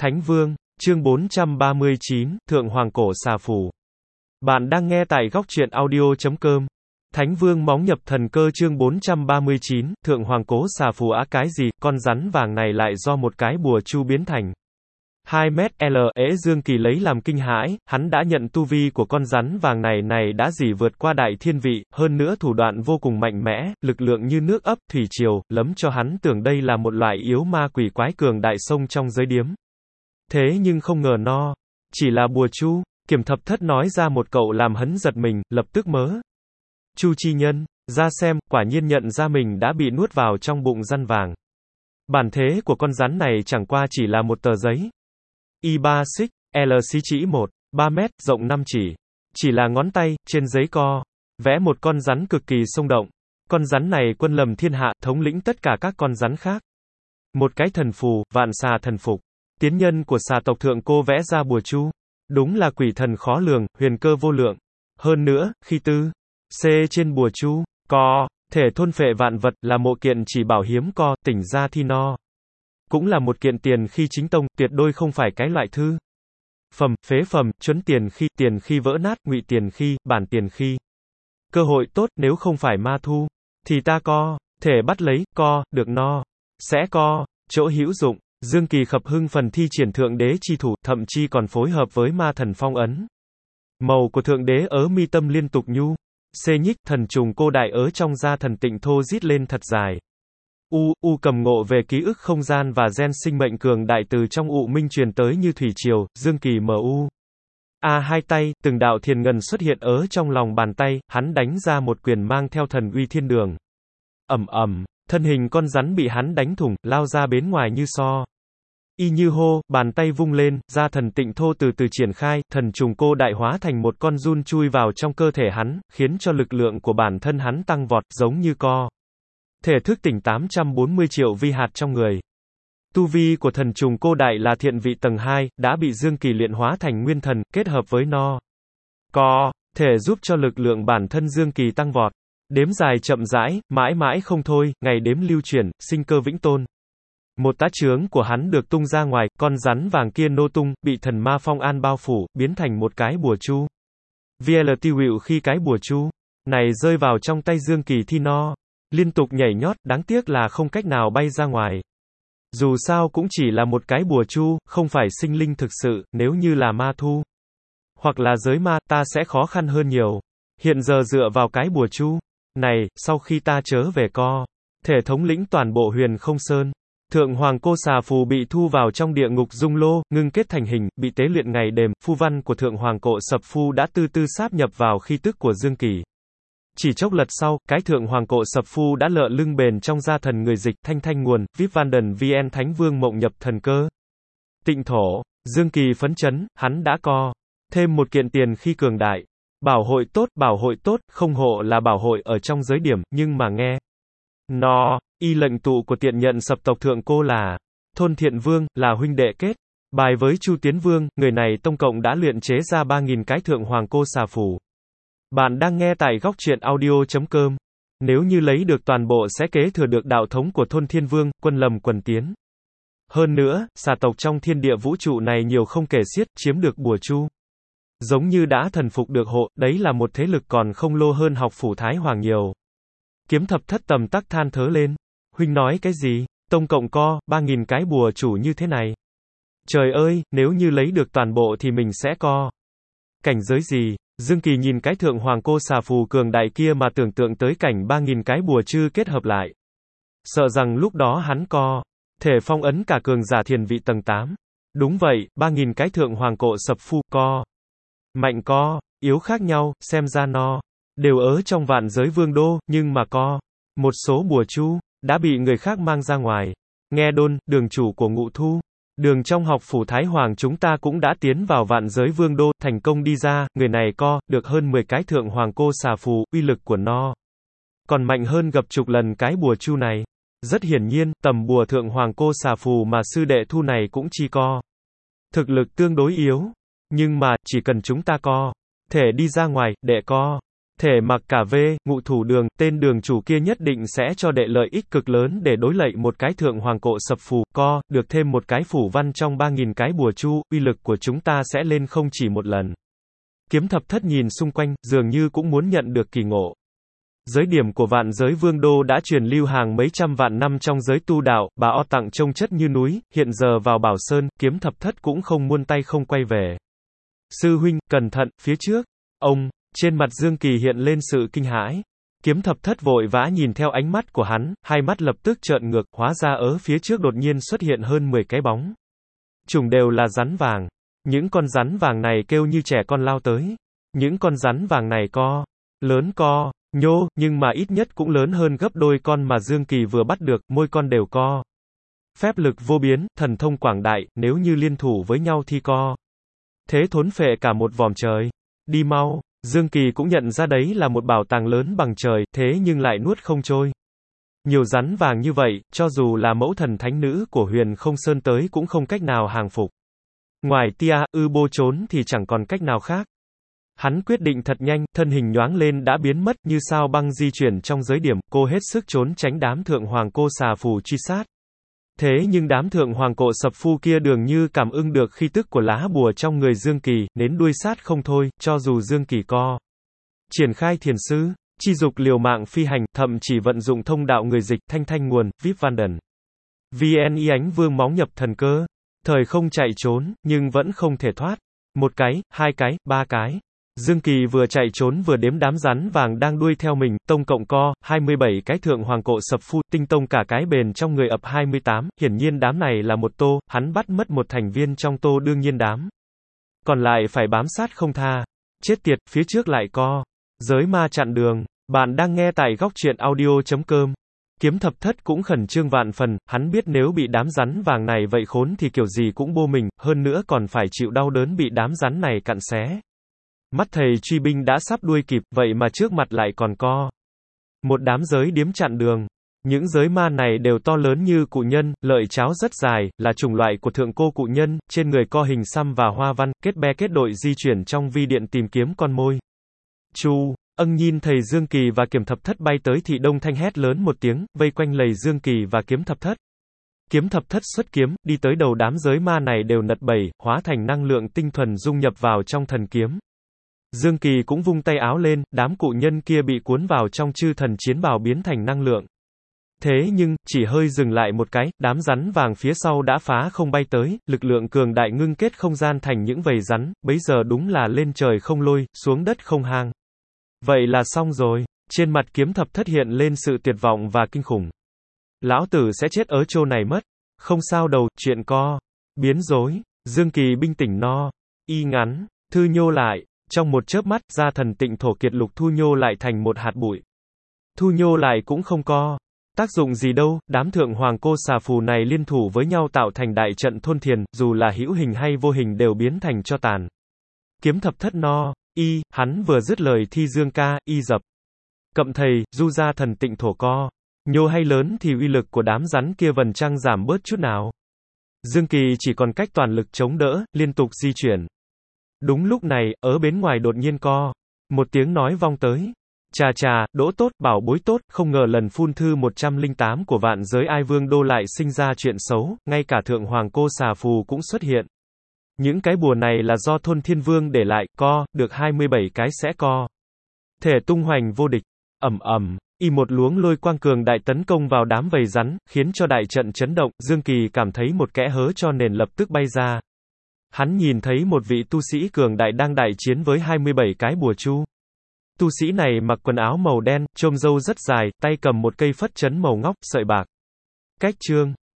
Thánh Vương, chương 439, Thượng Hoàng Cổ Xà Phù. Bạn đang nghe tại góc truyện audio.com. Thánh Vương Móng Nhập Thần Cơ chương 439, Thượng Hoàng Cổ Xà Phù á cái gì, con rắn vàng này lại do một cái bùa chu biến thành. 2 mét L ế Dương Kỳ lấy làm kinh hãi, hắn đã nhận tu vi của con rắn vàng này đã gì vượt qua đại thiên vị, hơn nữa thủ đoạn vô cùng mạnh mẽ, lực lượng như nước ấp, thủy triều, lấm cho hắn tưởng đây là một loại yếu ma quỷ quái cường đại sông trong giới điếm. Thế nhưng không ngờ nó chỉ là bùa chu. Kiểm Thập Thất nói ra một cậu làm hắn giật mình, lập tức mớ. Chu chi nhân, ra xem, quả nhiên nhận ra mình đã bị nuốt vào trong bụng rắn vàng. Bản thế của con rắn này chẳng qua chỉ là một tờ giấy. Y3 xích, LC chỉ 3 mét, rộng 5 chỉ là ngón tay, trên giấy co. Vẽ một con rắn cực kỳ sống động. Con rắn này quân lầm thiên hạ, thống lĩnh tất cả các con rắn khác. Một cái thần phù, vạn xà thần phục. Tiến nhân của xà tộc thượng cô vẽ ra bùa chu. Đúng là quỷ thần khó lường, huyền cơ vô lượng. Hơn nữa, khi tư C trên bùa chu, co, thể thôn phệ vạn vật là một kiện chỉ bảo hiếm co, tỉnh ra thi no. Cũng là một kiện tiền khi chính tông, tuyệt đôi không phải cái loại thư. Phẩm, phế phẩm, chuẩn tiền khi vỡ nát, ngụy tiền khi, bản tiền khi. Cơ hội tốt, nếu không phải ma thu, thì ta co, thể bắt lấy, co, được no, sẽ co, chỗ hữu dụng. Dương Kỳ khập hưng phần thi triển thượng đế chi thủ, thậm chí còn phối hợp với ma thần phong ấn. Màu của thượng đế ớ mi tâm liên tục nhu. Xê nhích, thần trùng cô đại ớ trong da thần tịnh thô rít lên thật dài. Cầm ngộ về ký ức không gian và gen sinh mệnh cường đại từ trong U minh truyền tới như thủy triều, Dương Kỳ hai tay, từng đạo thiền ngân xuất hiện ớ trong lòng bàn tay, hắn đánh ra một quyền mang theo thần uy thiên đường. Thân hình con rắn bị hắn đánh thủng, lao ra bên ngoài như so. Y như hô, bàn tay vung lên, da thần tịnh thô từ từ triển khai, thần trùng cô đại hóa thành một con giun chui vào trong cơ thể hắn, khiến cho lực lượng của bản thân hắn tăng vọt, giống như co. Thể thức tỉnh 840 triệu vi hạt trong người. Tu vi của thần trùng cô đại là thiện vị tầng 2, đã bị Dương Kỳ luyện hóa thành nguyên thần, kết hợp với no. Co, thể giúp cho lực lượng bản thân Dương Kỳ tăng vọt. Đếm dài chậm rãi, mãi mãi không thôi, ngày đếm lưu chuyển, sinh cơ vĩnh tôn. Một tá trướng của hắn được tung ra ngoài, con rắn vàng kia nô tung, bị thần ma phong an bao phủ, biến thành một cái bùa chu. VLT Hữu khi cái bùa chu này rơi vào trong tay Dương Kỳ thi no, liên tục nhảy nhót, đáng tiếc là không cách nào bay ra ngoài. Dù sao cũng chỉ là một cái bùa chu, không phải sinh linh thực sự, nếu như là ma thu hoặc là giới ma, ta sẽ khó khăn hơn nhiều. Hiện giờ dựa vào cái bùa chu này, sau khi ta trở về co, thể thống lĩnh toàn bộ Huyền Không Sơn. Thượng Hoàng Cổ Xà Phù bị thu vào trong địa ngục dung lô, ngưng kết thành hình, bị tế luyện ngày đêm, phu văn của Thượng Hoàng Cổ Sập Phu đã từ từ sáp nhập vào khí tức của Dương Kỳ. Chỉ chốc lật sau, cái Thượng Hoàng Cổ Sập Phu đã lợ lưng bền trong da thần người dịch, thanh nguồn, VIP Vanden VN Thánh Vương Mộng Nhập Thần Cơ. Tịnh thổ, Dương Kỳ phấn chấn, hắn đã co thêm một kiện tiền khi cường đại. Bảo hội tốt, không hộ là bảo hội ở trong giới điểm, nhưng mà nghe. No, y lệnh tụ của tiện nhận sập tộc thượng cô là Thôn Thiện Vương, là huynh đệ kết bài với Chu Tiến Vương, người này tổng cộng đã luyện chế ra 3.000 cái Thượng Hoàng Cổ Xà Phù. Bạn đang nghe tại góc truyện audio.com. Nếu như lấy được toàn bộ sẽ kế thừa được đạo thống của Thôn Thiên Vương, quân lầm quần tiến. Hơn nữa, xà tộc trong thiên địa vũ trụ này nhiều không kể xiết, chiếm được bùa chu. Giống như đã thần phục được hộ, đấy là một thế lực còn không lô hơn học phủ Thái Hoàng nhiều. Kiếm Thập Thất tầm tắc than thớ lên. Huynh nói cái gì? Tổng cộng co 3.000 cái bùa chủ như thế này. Trời ơi, nếu như lấy được toàn bộ thì mình sẽ co cảnh giới gì? Dương Kỳ nhìn cái Thượng Hoàng Cổ Xà Phù cường đại kia mà tưởng tượng tới cảnh 3.000 cái bùa chư kết hợp lại. Sợ rằng lúc đó hắn co thể phong ấn cả cường giả thiền vị tầng 8. Đúng vậy, 3.000 cái Thượng Hoàng Cổ Sập Phu, co mạnh co yếu khác nhau, xem ra no đều ớ trong vạn giới vương đô, nhưng mà co một số bùa chu đã bị người khác mang ra ngoài. Nghe đồn, đường chủ của Ngụ Thu Đường trong học phủ Thái Hoàng chúng ta cũng đã tiến vào vạn giới vương đô, thành công đi ra, người này co được hơn 10 cái Thượng Hoàng Cổ Xà Phù, uy lực của nó còn mạnh hơn gặp chục lần cái bùa chu này. Rất hiển nhiên, tầm bùa Thượng Hoàng Cổ Xà Phù mà sư đệ thu này cũng chỉ co thực lực tương đối yếu. Nhưng mà, chỉ cần chúng ta co thể đi ra ngoài, đệ co Thể mặc cả ngụ thủ đường, tên đường chủ kia nhất định sẽ cho đệ lợi ích cực lớn để đối lạy một cái thượng hoàng cộ sập phù, được thêm một cái phủ văn trong 3.000 cái bùa chu, uy lực của chúng ta sẽ lên không chỉ một lần. Kiếm thập thất nhìn xung quanh, dường như cũng muốn nhận được kỳ ngộ. Giới điểm của vạn giới vương đô đã truyền lưu hàng mấy trăm vạn năm trong giới tu đạo, bà O Tặng trông chất như núi, hiện giờ vào Bảo Sơn, kiếm thập thất cũng không muôn tay không quay về. Sư huynh, cẩn thận, phía trước. Ông, trên mặt Dương Kỳ hiện lên sự kinh hãi. Kiếm thập thất vội vã nhìn theo ánh mắt của hắn, hai mắt lập tức trợn ngược, hóa ra ở phía trước đột nhiên xuất hiện hơn 10 cái bóng. Trùng đều là rắn vàng. Những con rắn vàng này kêu như trẻ con lao tới. Những con rắn vàng này lớn nhô, nhưng mà ít nhất cũng lớn hơn gấp đôi con mà Dương Kỳ vừa bắt được, môi con đều phép lực vô biến, thần thông quảng đại, nếu như liên thủ với nhau thì thế thốn phệ cả một vòm trời. Đi mau, Dương Kỳ cũng nhận ra đấy là một bảo tàng lớn bằng trời, thế nhưng lại nuốt không trôi. Nhiều rắn vàng như vậy, cho dù là mẫu thần thánh nữ của Huyền Không Sơn tới cũng không cách nào hàng phục. Ngoài Tia, Bô trốn thì chẳng còn cách nào khác. Hắn quyết định thật nhanh, thân hình nhoáng lên đã biến mất, như sao băng di chuyển trong giới điểm, cô hết sức trốn tránh đám thượng hoàng cô xà phù truy sát. Thế nhưng đám thượng hoàng cộ sập phu kia dường như cảm ứng được khí tức của lá bùa trong người Dương Kỳ, nến đuôi sát không thôi, cho dù Dương Kỳ triển khai thiền sư, chi dục liều mạng phi hành, thậm chỉ vận dụng thông đạo người dịch, thanh nguồn, VIP Vanden. VN ánh vương máu nhập thần cơ. Thời không chạy trốn, nhưng vẫn không thể thoát. Một cái, hai cái, ba cái. Dương Kỳ vừa chạy trốn vừa đếm đám rắn vàng đang đuôi theo mình, tổng cộng 27 cái thượng hoàng cộ sập phu, tinh tông cả cái bền trong người ập 28, hiển nhiên đám này là một tô, hắn bắt mất một thành viên trong tô đương nhiên đám còn lại phải bám sát không tha. Chết tiệt, phía trước lại giới ma chặn đường. Bạn đang nghe tại góc truyện audio.com. Kiếm thập thất cũng khẩn trương vạn phần, hắn biết nếu bị đám rắn vàng này vậy khốn thì kiểu gì cũng bô mình, hơn nữa còn phải chịu đau đớn bị đám rắn này cặn xé. Mắt thầy truy binh đã sắp đuôi kịp, vậy mà trước mặt lại còn một đám giới điếm chặn đường. Những giới ma này đều to lớn như cụ nhân, lợi cháo rất dài, là chủng loại của thượng cô cụ nhân, trên người hình xăm và hoa văn, kết đội di chuyển trong vi điện tìm kiếm con môi. Chu, nhìn thầy Dương Kỳ và kiếm thập thất bay tới thì đông thanh hét lớn một tiếng, vây quanh lầy Dương Kỳ và kiếm thập thất. Kiếm thập thất xuất kiếm, đi tới đầu đám giới ma này đều nật bẩy, hóa thành năng lượng tinh thuần dung nhập vào trong thần kiếm. Dương Kỳ cũng vung tay áo lên, đám cụ nhân kia bị cuốn vào trong chư thần chiến bào biến thành năng lượng. Thế nhưng, chỉ hơi dừng lại một cái, đám rắn vàng phía sau đã phá không bay tới, lực lượng cường đại ngưng kết không gian thành những vầy rắn, bấy giờ đúng là lên trời không lôi, xuống đất không hang. Vậy là xong rồi. Trên mặt kiếm thập thất hiện lên sự tuyệt vọng và kinh khủng. Lão tử sẽ chết ở chỗ này mất. Không sao đâu, chuyện biến rối. Dương Kỳ bình tĩnh y ngắn, thư nhô lại. Trong một chớp mắt, gia thần tịnh thổ kiệt lục thu nhô lại thành một hạt bụi. Thu nhô lại cũng không tác dụng gì đâu, đám thượng hoàng cô xà phù này liên thủ với nhau tạo thành đại trận thôn thiền, dù là hữu hình hay vô hình đều biến thành tro tàn. Kiếm thập thất hắn vừa dứt lời thì Dương ca, dập. Cậm thầy, du gia thần tịnh thổ nhô hay lớn thì uy lực của đám rắn kia vần chăng giảm bớt chút nào. Dương Kỳ chỉ còn cách toàn lực chống đỡ, liên tục di chuyển. Đúng lúc này, ở bên ngoài đột nhiên một tiếng nói vong tới. Chà, đỗ tốt, bảo bối tốt, không ngờ lần phun thư 108 của vạn giới ai vương đô lại sinh ra chuyện xấu, ngay cả thượng hoàng cô xà phù cũng xuất hiện. Những cái bùa này là do thôn thiên vương để lại, được 27 cái sẽ thể tung hoành vô địch. Một luống lôi quang cường đại tấn công vào đám vầy rắn, khiến cho đại trận chấn động, Dương Kỳ cảm thấy một kẽ hớ cho nên lập tức bay ra. Hắn nhìn thấy một vị tu sĩ cường đại đang đại chiến với 27 cái bùa chu. Tu sĩ này mặc quần áo màu đen, chôm râu rất dài, tay cầm một cây phất trấn màu ngóc, sợi bạc. Cách chương